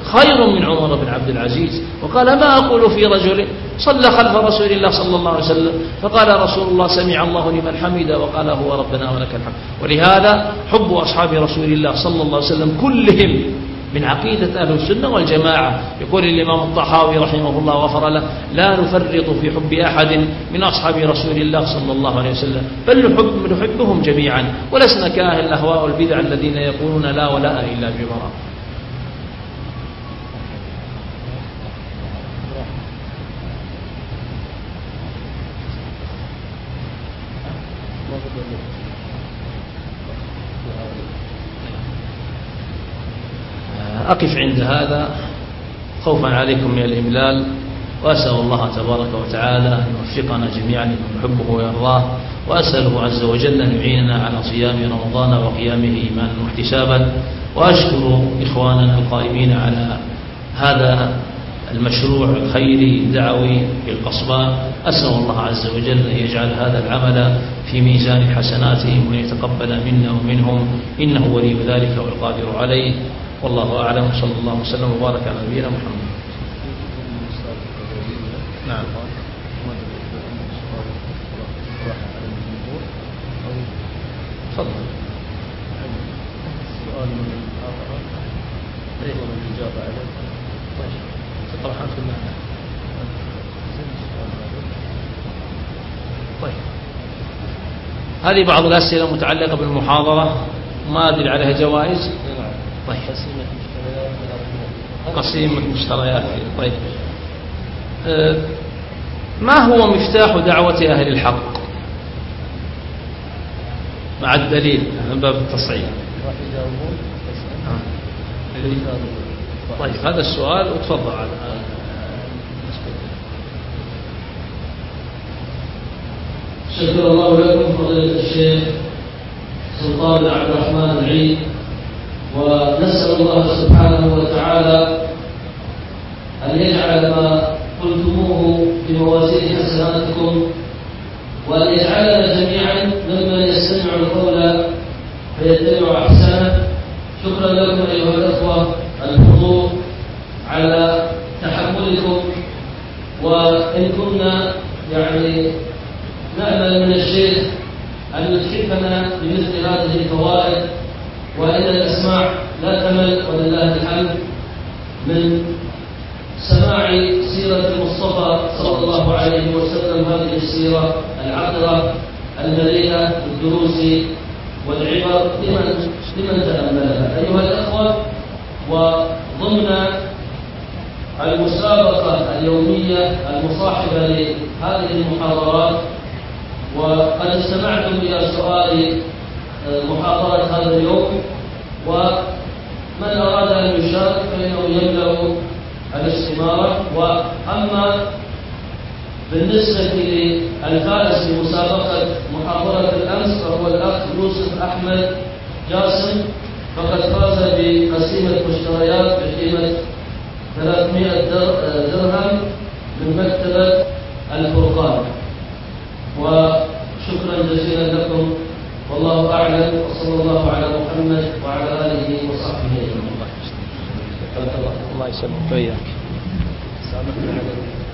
خير من عمر بن عبد العزيز. وقال ما أقول في رجل صلى خلف رسول الله صلى الله عليه وسلم فقال رسول الله سمع الله لمن حمده وقال هو ربنا ولك الحمد. ولهذا حب أصحاب رسول الله صلى الله عليه وسلم كلهم من عقيدة أهل السنة والجماعة. يقول الإمام الطحاوي رحمه الله وغفر له لا نفرط في حب أحد من أصحاب رسول الله صلى الله عليه وسلم بل نحب نحبهم جميعا ولسنا كأهل الأهواء والبدع الذين يقولون لا ولا إلا ببراء. أقف عند هذا خوفا عليكم من الإملال، وأسأل الله تبارك وتعالى أن يوفقنا جميعا لما يحبه ويرضاه، وأسأله عز وجل أن يعيننا على صيام رمضان وقيامه إيمانا واحتسابا. وأشكر إخواننا القائمين على هذا المشروع الخيري الدعوي في القصباء. أسأل الله عز وجل أن يجعل هذا العمل في ميزان حسناتهم وأن يتقبل منا ومنهم إنه ولي ذلك والقادر عليه. والله أعلم. صلى الله وسلم وبارك على نبينا محمد. نعم. تفضل. السؤال من الآخر والإجابة عليه. تطرحان في المعنى. طيب. هذه بعض الأسئلة متعلقة بالمحاضرة ما أدري عليها جوائز. طيب. قسيمة مشتريات. طيب. أه ما هو مفتاح دعوة أهل الحق مع الدليل من باب التصعيد؟ طيب هذا السؤال وتفضل على شكر الله لكم فضيلة الشيخ سلطان بن عبد الرحمن العيد، ونسأل الله سبحانه وتعالى أن يجعل ما قلتموه بموازين حسناتكم، وأن يجعلنا جميعا ممن يستمع القول فيتبع أحسنه. شكرا لكم أيها الأخوة الحضور على تحملكم، وإن كنا يعني نأمل من الشيخ أن يتحفنا بمثل هذه الفوائد، وإن الأسماع لا تمل ولله الحمد من سماع سيرة المصطفى صلى الله عليه وسلم، هذه السيرة العطرة المليئة بالدروس والعبر لمن لمن تأملها. أيها الأخوة، وضمن المسابقة اليومية المصاحبة لهذه المحاضرات، وقد استمعتم إلى سؤال محاضرة هذا اليوم، ومن أراد أن يشارك فإنه يملأ الاستمارة. وأما بالنسبة للفائز بمسابقة محاضرة الأمس فهو الأخ يوسف أحمد جاسم، فقد فاز بقسيمة مشتريات بقيمة ثلاثمائة درهم من مكتبة الفرقان. وشكرا جزيلا لكم، والله أعلم، وصلى الله على محمد وعلى آله وصحبه أجمعين. الله يسلمك وإياك.